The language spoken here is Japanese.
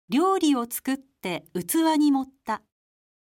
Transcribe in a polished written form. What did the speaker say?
料理を作って器に盛った。